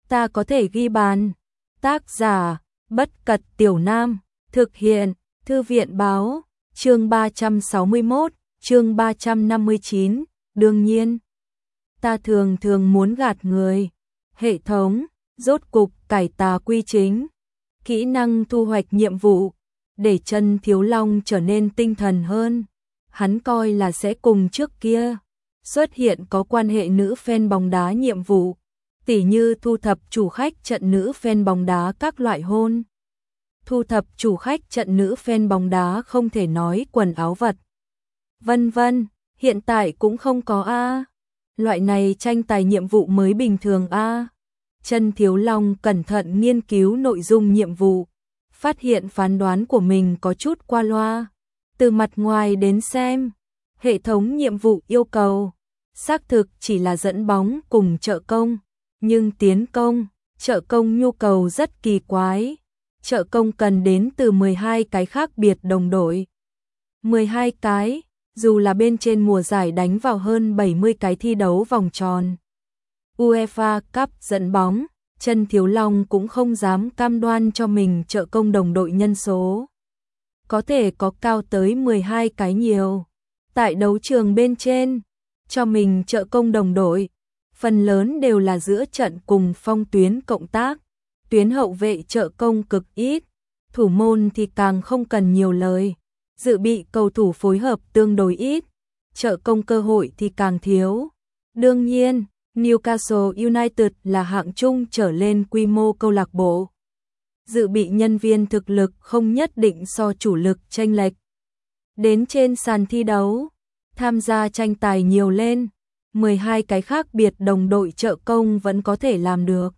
ta có thể ghi bàn. Tác giả, Bất Cật Tiểu Nam, thực hiện, Thư viện báo, chương 361, chương 359, đương nhiên. Ta thường muốn gạt người. Hệ thống, rốt cục cải tà quy chính. Kỹ năng thu hoạch nhiệm vụ, để Chân Thiếu Long trở nên tinh thần hơn. Hắn coi là sẽ cùng trước kia xuất hiện có quan hệ nữ fan bóng đá nhiệm vụ, tỉ như thu thập chủ khách trận nữ fan bóng đá các loại hôn. Thu thập chủ khách trận nữ fan bóng đá không thể nói quần áo vật. Vân vân, hiện tại cũng không có a. Loại này tranh tài nhiệm vụ mới bình thường a. Chân Thiếu Long cẩn thận nghiên cứu nội dung nhiệm vụ, phát hiện phán đoán của mình có chút qua loa. Từ mặt ngoài đến xem, hệ thống nhiệm vụ yêu cầu xác thực chỉ là dẫn bóng cùng trợ công, nhưng tiến công, trợ công nhu cầu rất kỳ quái. Trợ công cần đến từ 12 cái khác biệt đồng đội. 12 cái, dù là bên trên mùa giải đánh vào hơn 70 cái thi đấu vòng tròn UEFA Cup dẫn bóng, Chân Thiếu Long cũng không dám cam đoan cho mình trợ công đồng đội nhân số có thể có cao tới 12 cái nhiều. Tại đấu trường bên trên, cho mình trợ công đồng đội, phần lớn đều là giữa trận cùng phong tuyến cộng tác, tuyến hậu vệ trợ công cực ít, thủ môn thì càng không cần nhiều lời, dự bị cầu thủ phối hợp tương đối ít, trợ công cơ hội thì càng thiếu. Đương nhiên, Newcastle United là hạng trung trở lên quy mô câu lạc bộ. Dự bị nhân viên thực lực không nhất định so chủ lực chênh lệch. Đến trên sàn thi đấu, tham gia tranh tài nhiều lên, 12 cái khác biệt đồng đội trợ công vẫn có thể làm được.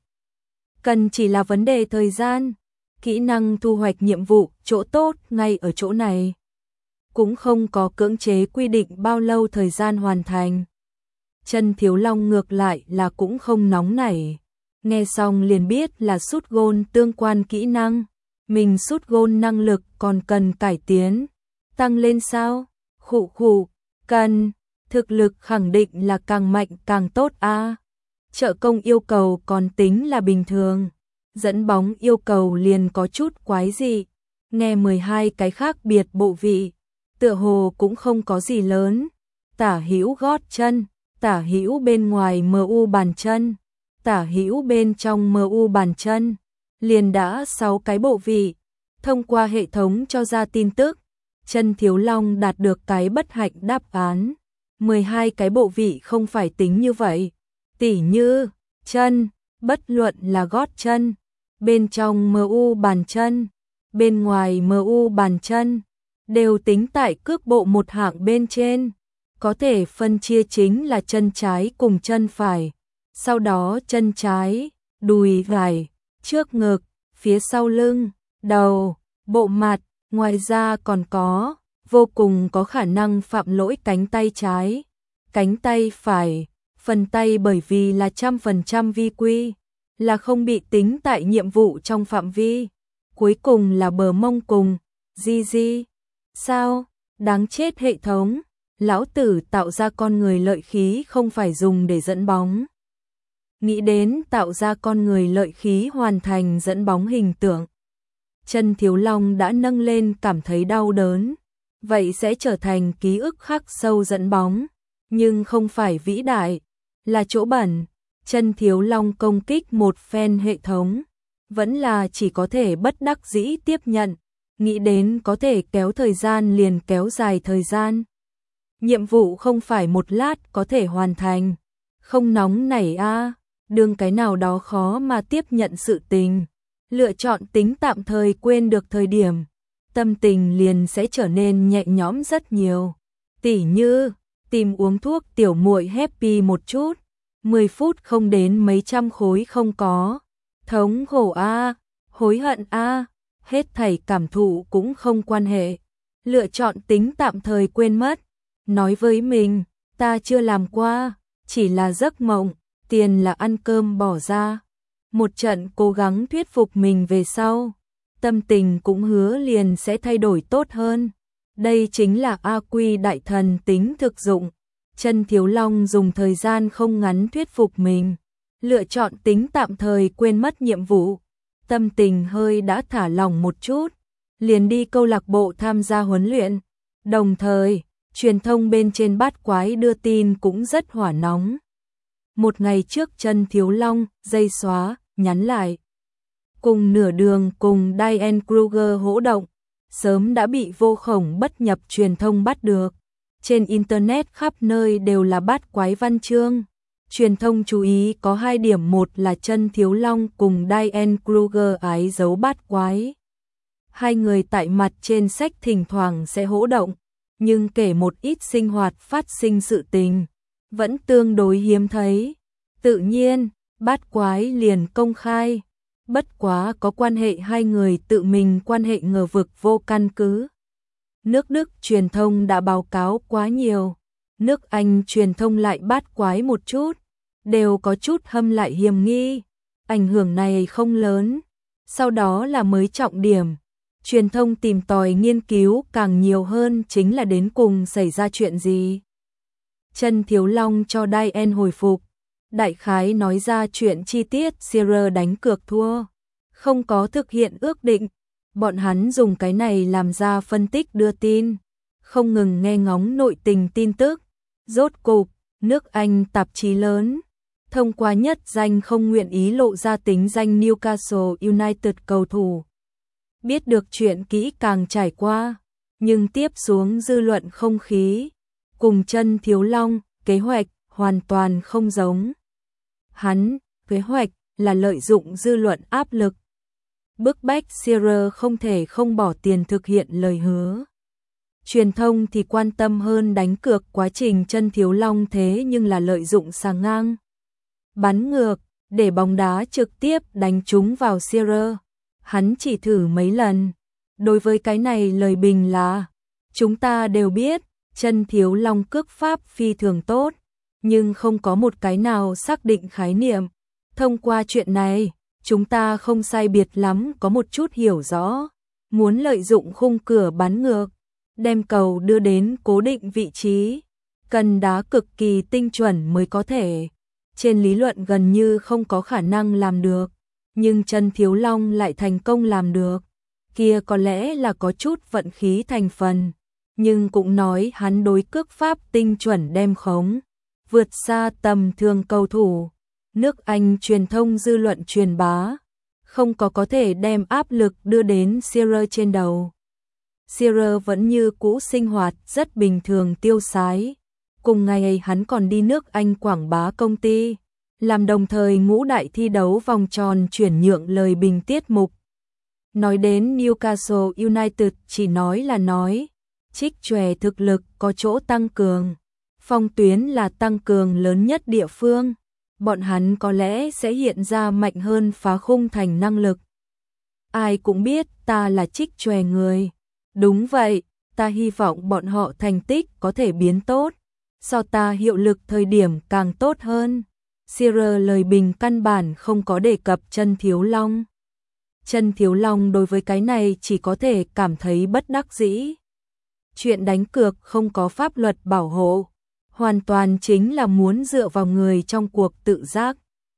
Cần chỉ là vấn đề thời gian, kỹ năng thu hoạch nhiệm vụ chỗ tốt ngay ở chỗ này. Cũng không có cưỡng chế quy định bao lâu thời gian hoàn thành. Chân Thiếu Long ngược lại là cũng không nóng nảy. Nghe xong liền biết là sút gôn tương quan kỹ năng. Mình sút gôn năng lực còn cần cải tiến. Tăng lên sao? Khụ, cần. Thực lực khẳng định là càng mạnh càng tốt a. Trợ công yêu cầu còn tính là bình thường. Dẫn bóng yêu cầu liền có chút quái dị. Nghe 12 cái khác biệt bộ vị, tựa hồ cũng không có gì lớn. Tả hữu gót chân, tả hữu bên ngoài MU bàn chân, tả hữu bên trong MU bàn chân, liền đã 6 cái bộ vị. Thông qua hệ thống cho ra tin tức, Chân Thiếu Long đạt được cái bất hạnh đáp án. 12 cái bộ vị không phải tính như vậy. Tỉ như, chân, bất luận là gót chân, bên trong MU bàn chân, bên ngoài MU bàn chân, đều tính tại cước bộ một hạng bên trên. Có thể phân chia chính là chân trái cùng chân phải. Sau đó chân trái, đùi phải, trước ngực, phía sau lưng, đầu, bộ mặt. Ngoài ra còn có, vô cùng có khả năng phạm lỗi cánh tay trái, cánh tay phải, phần tay bởi vì là 100% vi quy, là không bị tính tại nhiệm vụ trong phạm vi. Cuối cùng là bờ mông cùng, GG. Sao? Đáng chết hệ thống, lão tử tạo ra con người lợi khí không phải dùng để dẫn bóng. Nghĩ đến tạo ra con người lợi khí hoàn thành dẫn bóng hình tượng. Chân Thiếu Long đã nâng lên cảm thấy đau đớn. Vậy sẽ trở thành ký ức khắc sâu dẫn bóng, nhưng không phải vĩ đại, là chỗ bẩn. Chân Thiếu Long công kích một phen hệ thống, vẫn là chỉ có thể bất đắc dĩ tiếp nhận, nghĩ đến có thể kéo thời gian liền kéo dài thời gian. Nhiệm vụ không phải một lát có thể hoàn thành, không nóng nảy a, đương cái nào đó khó mà tiếp nhận sự tình. Lựa chọn tính tạm thời quên được thời điểm, tâm tình liền sẽ trở nên nhẹ nhõm rất nhiều. Tỉ như, tìm uống thuốc tiểu muội happy một chút, 10 phút không đến mấy trăm khối không có. Thống khổ a, hối hận a, hết thảy cảm thụ cũng không quan hệ. Lựa chọn tính tạm thời quên mất. Nói với mình, ta chưa làm qua, chỉ là giấc mộng, tiền là ăn cơm bỏ ra. Một trận cố gắng thuyết phục mình về sau, tâm tình cũng hứa liền sẽ thay đổi tốt hơn. Đây chính là AQ đại thần tính thực dụng. Chân Thiếu Long dùng thời gian không ngắn thuyết phục mình. lựa chọn tính tạm thời quên mất nhiệm vụ, tâm tình hơi đã thả lỏng một chút, liền đi câu lạc bộ tham gia huấn luyện. Đồng thời, truyền thông bên trên Bát Quái đưa tin cũng rất hỏa nóng. Một ngày trước Chân Thiếu Long, dây xóa, nhắn lại. Cùng nửa đường cùng Diane Kruger hỗ động, sớm đã bị Vô Khổng Bất Nhập truyền thông bắt được. Trên Internet khắp nơi đều là Bát Quái văn chương. Truyền thông chú ý có 2 điểm, một là Chân Thiếu Long cùng Diane Kruger ái giấu Bát Quái. Hai người tại mặt trên sách thỉnh thoảng sẽ hỗ động, nhưng kể một ít sinh hoạt phát sinh sự tình, vẫn tương đối hiếm thấy. Tự nhiên, Bát Quái liền công khai, bất quá có quan hệ hai người tự mình quan hệ ngờ vực vô căn cứ. Nước Đức truyền thông đã báo cáo quá nhiều, nước Anh truyền thông lại Bát Quái một chút, đều có chút hâm lại hiềm nghi, ảnh hưởng này không lớn. Sau đó là mới trọng điểm, truyền thông tìm tòi nghiên cứu càng nhiều hơn chính là đến cùng xảy ra chuyện gì. Chân Thiếu Long cho Diane hồi phục, đại khái nói ra chuyện chi tiết Shearer đánh cược thua, không có thực hiện ước định. Bọn hắn dùng cái này làm ra phân tích đưa tin, không ngừng nghe ngóng nội tình tin tức. Rốt cục, nước Anh tạp chí lớn, thông qua nhất danh không nguyện ý lộ ra tính danh Newcastle United cầu thủ. Biết được chuyện kỹ càng trải qua, nhưng tiếp xuống dư luận không khí, cùng Chân Thiếu Long, kế hoạch hoàn toàn không giống. Hắn, kế hoạch là lợi dụng dư luận áp lực, bức bách Shearer không thể không bỏ tiền thực hiện lời hứa. Truyền thông thì quan tâm hơn đánh cược quá trình Chân Thiếu Long, thế nhưng là lợi dụng sàng ngang, bắn ngược, để bóng đá trực tiếp đánh trúng vào Shearer. Hắn chỉ thử mấy lần. Đối với cái này lời bình là, chúng ta đều biết, Chân Thiếu Long cước pháp phi thường tốt, nhưng không có một cái nào xác định khái niệm. Thông qua chuyện này, chúng ta không sai biệt lắm có một chút hiểu rõ, muốn lợi dụng khung cửa bắn ngược, đem cầu đưa đến cố định vị trí, cần đá cực kỳ tinh chuẩn mới có thể. Trên lý luận gần như không có khả năng làm được, nhưng Chân Thiếu Long lại thành công làm được. Kia có lẽ là có chút vận khí thành phần, nhưng cũng nói hắn đối cước pháp tinh chuẩn đem khống, vượt xa tầm thường cầu thủ. Nước Anh truyền thông dư luận truyền bá, không có thể đem áp lực đưa đến Shearer trên đầu. Shearer vẫn như cũ sinh hoạt rất bình thường tiêu sái. Cùng ngày hắn còn đi nước Anh quảng bá công ty, làm đồng thời ngũ đại thi đấu vòng tròn chuyển nhượng lời bình tiết mục. Nói đến Newcastle United chỉ nói là nói, Trích chòe thực lực có chỗ tăng cường, Phong Tuyến là tăng cường lớn nhất địa phương, bọn hắn có lẽ sẽ hiện ra mạnh hơn phá khung thành năng lực. Ai cũng biết ta là Trích chòe người. Đúng vậy, ta hy vọng bọn họ thành tích có thể biến tốt, so ta hiệu lực thời điểm càng tốt hơn. Shearer lời bình căn bản không có đề cập Chân Thiếu Long. Chân Thiếu Long đối với cái này chỉ có thể cảm thấy bất đắc dĩ. Chuyện đánh cược không có pháp luật bảo hộ, hoàn toàn chính là muốn dựa vào người trong cuộc tự giác.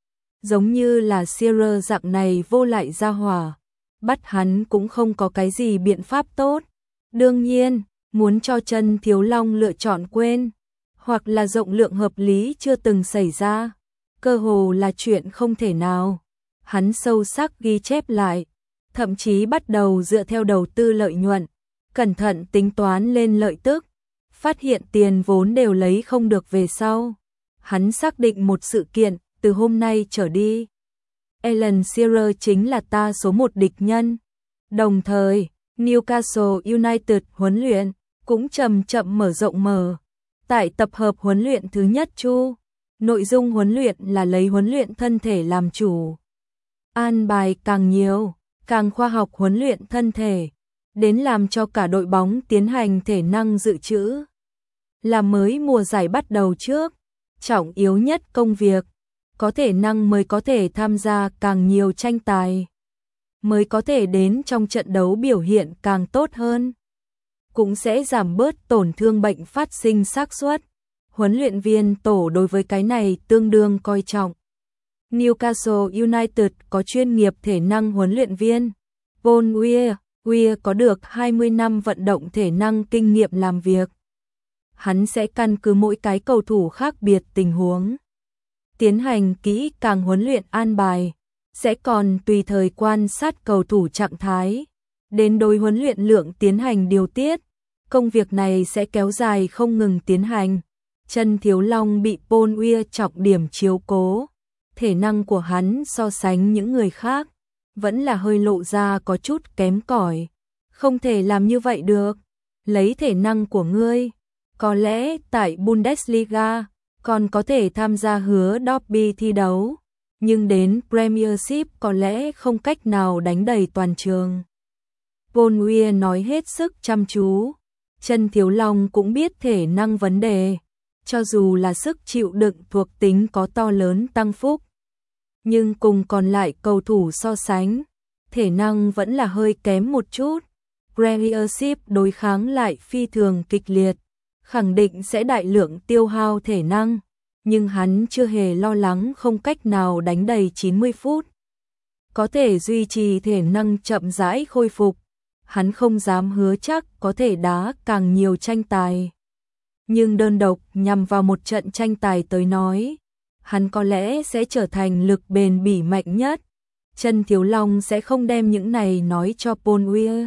Giống như là Shearer dạng này vô lại ra hỏa, bắt hắn cũng không có cái gì biện pháp tốt. Đương nhiên, muốn cho Chân Thiếu Long lựa chọn quên, hoặc là rộng lượng hợp lý chưa từng xảy ra, cơ hồ là chuyện không thể nào. Hắn sâu sắc ghi chép lại, thậm chí bắt đầu dựa theo đầu tư lợi nhuận, cẩn thận tính toán lên lợi tức, phát hiện tiền vốn đều lấy không được về sau. Hắn xác định một sự kiện, từ hôm nay trở đi, Alan Shearer chính là ta số một địch nhân. Đồng thời, Newcastle United huấn luyện cũng chậm chậm mở rộng mở. Tại tập hợp huấn luyện thứ nhất chu, nội dung huấn luyện là lấy huấn luyện thân thể làm chủ. An bài càng nhiều, càng khoa học huấn luyện thân thể, đến làm cho cả đội bóng tiến hành thể năng dự trữ. Là mới mùa giải bắt đầu trước, trọng yếu nhất công việc, có thể năng mới có thể tham gia càng nhiều tranh tài, mới có thể đến trong trận đấu biểu hiện càng tốt hơn, cũng sẽ giảm bớt tổn thương bệnh phát sinh xác suất. Huấn luyện viên tổ đối với cái này tương đương coi trọng. Newcastle United có chuyên nghiệp thể năng huấn luyện viên Paul Weir có được 20 năm vận động thể năng kinh nghiệm làm việc. Hắn sẽ căn cứ mỗi cái cầu thủ khác biệt tình huống, tiến hành kỹ càng huấn luyện an bài, sẽ còn tùy thời quan sát cầu thủ trạng thái, đến đối huấn luyện lượng tiến hành điều tiết. Công việc này sẽ kéo dài không ngừng tiến hành. Trần Thiếu Long bị Paul Weir trọng điểm chiếu cố. Thể năng của hắn so sánh những người khác, vẫn là hơi lộ ra có chút kém cỏi. Không thể làm như vậy được. Lấy thể năng của ngươi, có lẽ tại Bundesliga còn có thể tham gia hứa derby thi đấu, nhưng đến Premiership có lẽ không cách nào đánh đầy toàn trường. Paul Weir nói hết sức chăm chú. Trần Thiếu Long cũng biết thể năng vấn đề, cho dù là sức chịu đựng thuộc tính có to lớn tăng phúc, nhưng cùng còn lại cầu thủ so sánh, thể năng vẫn là hơi kém một chút. Premiership đối kháng lại phi thường kịch liệt, khẳng định sẽ đại lượng tiêu hao thể năng, nhưng hắn chưa hề lo lắng không cách nào đánh đầy 90 phút. Có thể duy trì thể năng chậm rãi khôi phục, hắn không dám hứa chắc có thể đá càng nhiều tranh tài. Nhưng đơn độc nhằm vào một trận tranh tài tới nói, hắn có lẽ sẽ trở thành lực bền bỉ mạnh nhất. Trần Thiếu Long sẽ không đem những này nói cho Paul Weir.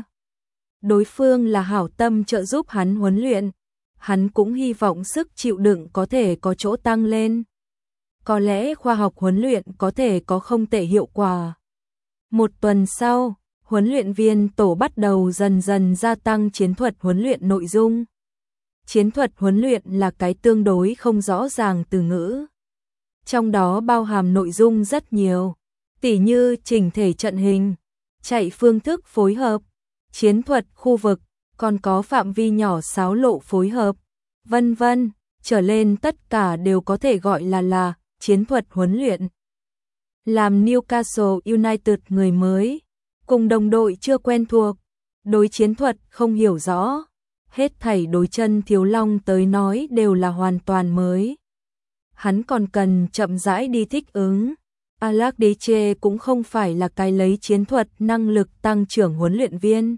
Đối phương là hảo tâm trợ giúp hắn huấn luyện, hắn cũng hy vọng sức chịu đựng có thể có chỗ tăng lên. Có lẽ khoa học huấn luyện có thể có không tệ hiệu quả. Một tuần sau, huấn luyện viên tổ bắt đầu dần dần gia tăng chiến thuật huấn luyện nội dung. Chiến thuật huấn luyện là cái tương đối không rõ ràng từ ngữ. Trong đó bao hàm nội dung rất nhiều, tỉ như chỉnh thể trận hình, chạy phương thức phối hợp, chiến thuật khu vực, còn có phạm vi nhỏ xáo lộ phối hợp, vân vân, trở lên tất cả đều có thể gọi là chiến thuật huấn luyện. Làm Newcastle United người mới, cùng đồng đội chưa quen thuộc, đối chiến thuật không hiểu rõ, hết thảy đối Trần Thiếu Long tới nói đều là hoàn toàn mới. Hắn còn cần chậm rãi đi thích ứng. Allardyce cũng không phải là cái lấy chiến thuật năng lực tăng trưởng huấn luyện viên.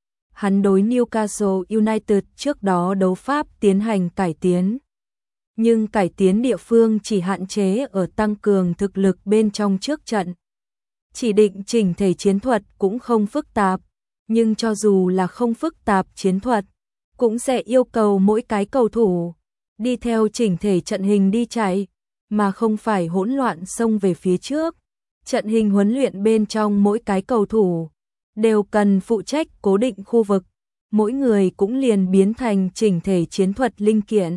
Hắn đối Newcastle United trước đó đấu pháp tiến hành cải tiến. Nhưng cải tiến địa phương chỉ hạn chế ở tăng cường thực lực bên trong trước trận. Chỉ định chỉnh thể chiến thuật cũng không phức tạp, nhưng cho dù là không phức tạp chiến thuật, cũng sẽ yêu cầu mỗi cái cầu thủ đi theo chỉnh thể trận hình đi chạy, mà không phải hỗn loạn xông về phía trước. Trận hình huấn luyện bên trong mỗi cái cầu thủ đều cần phụ trách cố định khu vực, mỗi người cũng liền biến thành chỉnh thể chiến thuật linh kiện.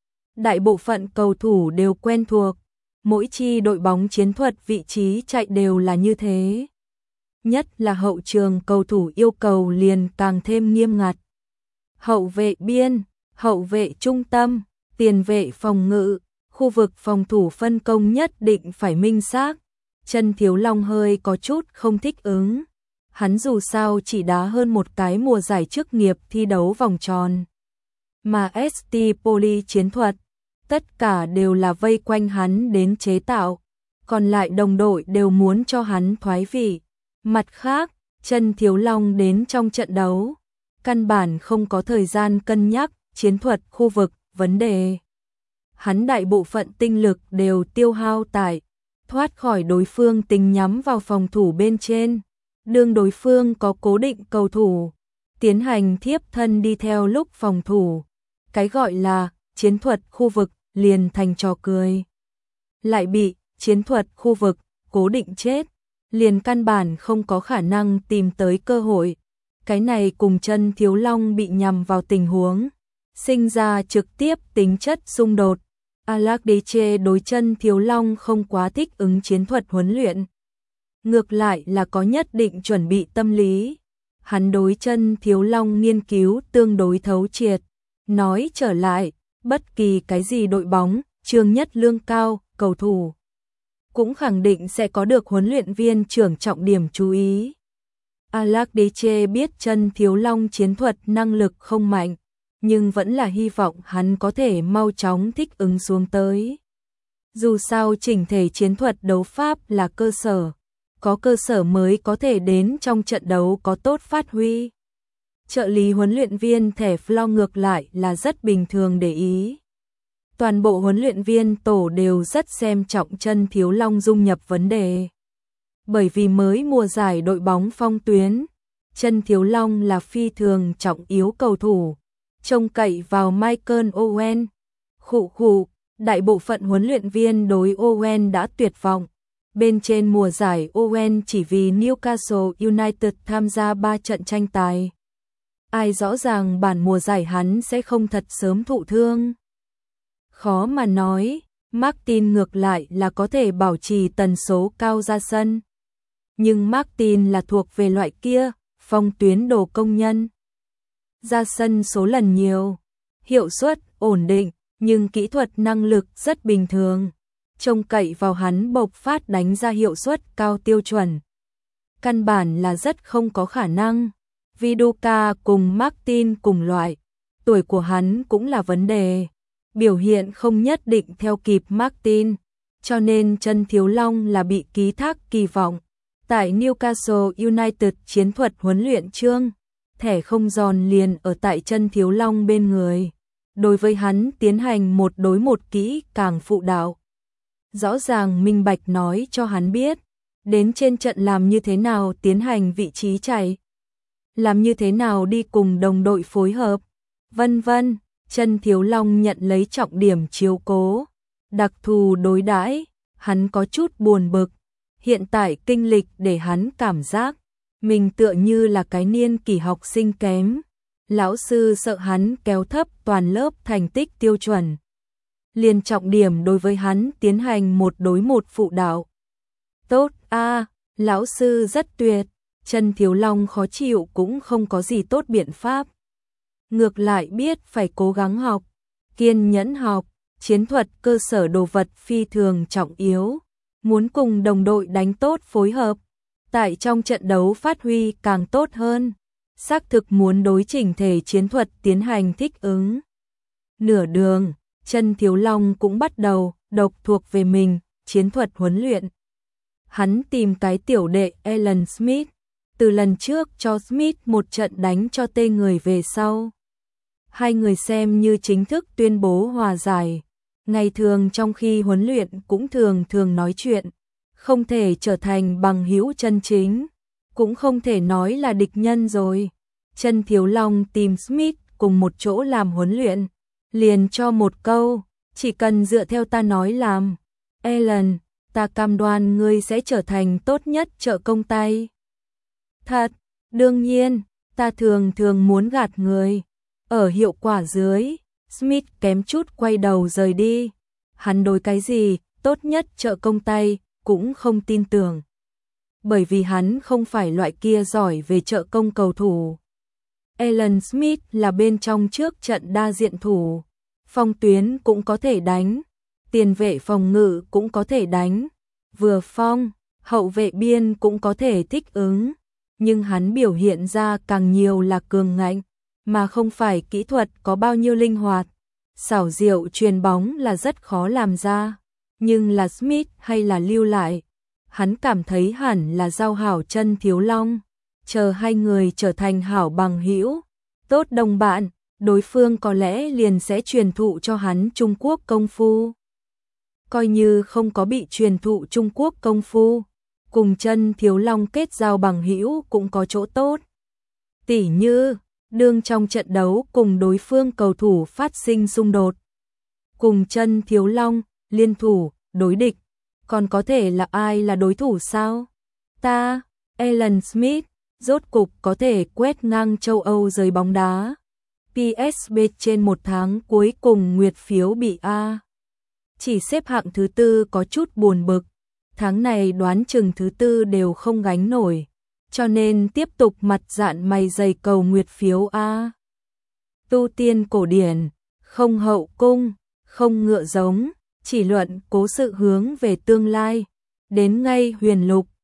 Đại bộ phận cầu thủ đều quen thuộc, mỗi chi đội bóng chiến thuật vị trí chạy đều là như thế. Nhất là hậu trường cầu thủ yêu cầu liền càng thêm nghiêm ngặt. Hậu vệ biên, hậu vệ trung tâm, tiền vệ phòng ngự, khu vực phòng thủ phân công nhất định phải minh xác. Trần Thiếu Long hơi có chút không thích ứng. Hắn dù sao chỉ đá hơn một cái mùa giải chức nghiệp thi đấu vòng tròn. Mà ST Poli chiến thuật, tất cả đều là vây quanh hắn đến chế tạo. Còn lại đồng đội đều muốn cho hắn thoái vị. Mặt khác, Trần Thiếu Long đến trong trận đấu, căn bản không có thời gian cân nhắc chiến thuật khu vực vấn đề. Hắn đại bộ phận tinh lực đều tiêu hao tại thoát khỏi đối phương tính nhắm vào phòng thủ bên trên. Đương đối phương có cố định cầu thủ, tiến hành thiếp thân đi theo lúc phòng thủ. Cái gọi là chiến thuật khu vực liền thành trò cười. Lại bị chiến thuật khu vực cố định chết, liền căn bản không có khả năng tìm tới cơ hội. Cái này cùng Trần Thiếu Long bị nhằm vào tình huống, sinh ra trực tiếp tính chất xung đột. Allardyce đối Trần Thiếu Long không quá thích ứng chiến thuật huấn luyện. Ngược lại là có nhất định chuẩn bị tâm lý. Hắn đối Trần Thiếu Long nghiên cứu tương đối thấu triệt. Nói trở lại, bất kỳ cái gì đội bóng, trường nhất lương cao, cầu thủ cũng khẳng định sẽ có được huấn luyện viên trưởng trọng điểm chú ý. Allardyce biết Trần Thiếu Long chiến thuật năng lực không mạnh, nhưng vẫn là hy vọng hắn có thể mau chóng thích ứng xuống tới. Dù sao chỉnh thể chiến thuật đấu pháp là cơ sở, có cơ sở mới có thể đến trong trận đấu có tốt phát huy. Trợ lý huấn luyện viên thẻ Flo ngược lại là rất bình thường để ý. Toàn bộ huấn luyện viên tổ đều rất xem trọng Chân Thiếu Long dung nhập vấn đề. Bởi vì mới mùa giải đội bóng Phong Tuyến, Chân Thiếu Long là phi thường trọng yếu cầu thủ, trông cậy vào Michael Owen. Đại bộ phận huấn luyện viên đối Owen đã tuyệt vọng. Bên trên mùa giải Owen chỉ vì Newcastle United tham gia 3 trận tranh tài. Ai rõ ràng bản mùa giải hắn sẽ không thật sớm thụ thương. Khó mà nói, Martin ngược lại là có thể bảo trì tần số cao ra sân. Nhưng Martin là thuộc về loại kia, Phong Tuyến đồ công nhân. Ra sân số lần nhiều, hiệu suất ổn định, nhưng kỹ thuật năng lực rất bình thường. Trông cậy vào hắn bộc phát đánh ra hiệu suất cao tiêu chuẩn. Căn bản là rất không có khả năng. Viduka cùng Martin cùng loại, tuổi của hắn cũng là vấn đề. Biểu hiện không nhất định theo kịp Martin, cho nên Chân Thiếu Long là bị ký thác kỳ vọng. Tại Newcastle United chiến thuật huấn luyện chương, thẻ không giòn liền ở tại Chân Thiếu Long bên người. Đối với hắn tiến hành 1 đối 1 kỹ càng phụ đạo. Rõ ràng minh bạch nói cho hắn biết, đến trên trận làm như thế nào tiến hành vị trí chạy, làm như thế nào đi cùng đồng đội phối hợp, vân vân. Chân Thiếu Long nhận lấy trọng điểm chiếu cố, đặc thù đối đãi, hắn có chút buồn bực. Hiện tại kinh lịch để hắn cảm giác mình tựa như là cái niên kỷ học sinh kém. Lão sư sợ hắn kéo thấp toàn lớp thành tích tiêu chuẩn. Liền trọng điểm đối với hắn tiến hành 1 đối 1 phụ đạo. Tốt a, lão sư rất tuyệt. Chân Thiếu Long khó chịu cũng không có gì tốt biện pháp. Ngược lại biết phải cố gắng học, kiên nhẫn học, chiến thuật cơ sở đồ vật phi thường trọng yếu. Muốn cùng đồng đội đánh tốt phối hợp, tại trong trận đấu phát huy càng tốt hơn. Xác thực muốn đối chỉnh thể chiến thuật tiến hành thích ứng. Nửa đường, Chân Thiếu Long cũng bắt đầu độc thuộc về mình, chiến thuật huấn luyện. Hắn tìm cái tiểu đệ Alan Smith, từ lần trước cho Smith một trận đánh cho tê người về sau. Hai người xem như chính thức tuyên bố hòa giải. Ngày thường trong khi huấn luyện cũng thường nói chuyện, không thể trở thành bằng hữu chân chính, cũng không thể nói là địch nhân rồi. Chân Thiếu Long tìm Smith cùng một chỗ làm huấn luyện, liền cho một câu, chỉ cần dựa theo ta nói làm. Alan, ta cam đoan ngươi sẽ trở thành tốt nhất trợ công tay. Thật, đương nhiên, ta thường muốn gạt người. Ở hiệu quả dưới, Smith kém chút quay đầu rời đi. Hắn đối cái gì, tốt nhất trợ công tay, cũng không tin tưởng. Bởi vì hắn không phải loại kia giỏi về trợ công cầu thủ. Alan Smith là bên trong trước trận đa diện thủ. Phong tuyến cũng có thể đánh, tiền vệ phòng ngự cũng có thể đánh, vừa phong, hậu vệ biên cũng có thể thích ứng. Nhưng hắn biểu hiện ra càng nhiều là cường ngạnh, mà không phải kỹ thuật có bao nhiêu linh hoạt. Xảo diệu chuyền bóng là rất khó làm ra, nhưng là Smith hay là lưu lại. Hắn cảm thấy hẳn là giao hảo Chân Thiếu Long, chờ hai người trở thành hảo bằng hữu, tốt đồng bạn, đối phương có lẽ liền sẽ truyền thụ cho hắn Trung Quốc công phu. Coi như không có bị truyền thụ Trung Quốc công phu, cùng Chân Thiếu Long kết giao bằng hữu cũng có chỗ tốt. Tỉ như, đương trong trận đấu cùng đối phương cầu thủ phát sinh xung đột, cùng Chân Thiếu Long liên thủ đối địch, còn có thể là ai là đối thủ sao? Ta, Alan Smith, rốt cục có thể quét ngang châu Âu giới bóng đá. PSB trên một tháng cuối cùng nguyệt phiếu bị A. Chỉ xếp hạng thứ tư có chút buồn bực. Tháng này đoán chừng thứ tư đều không gánh nổi, cho nên tiếp tục mặt dạn mày dày cầu nguyệt phiếu A. Tu tiên cổ điển, không hậu cung, không ngựa giống, chỉ luận cố sự hướng về tương lai. Đến ngay huyền lục,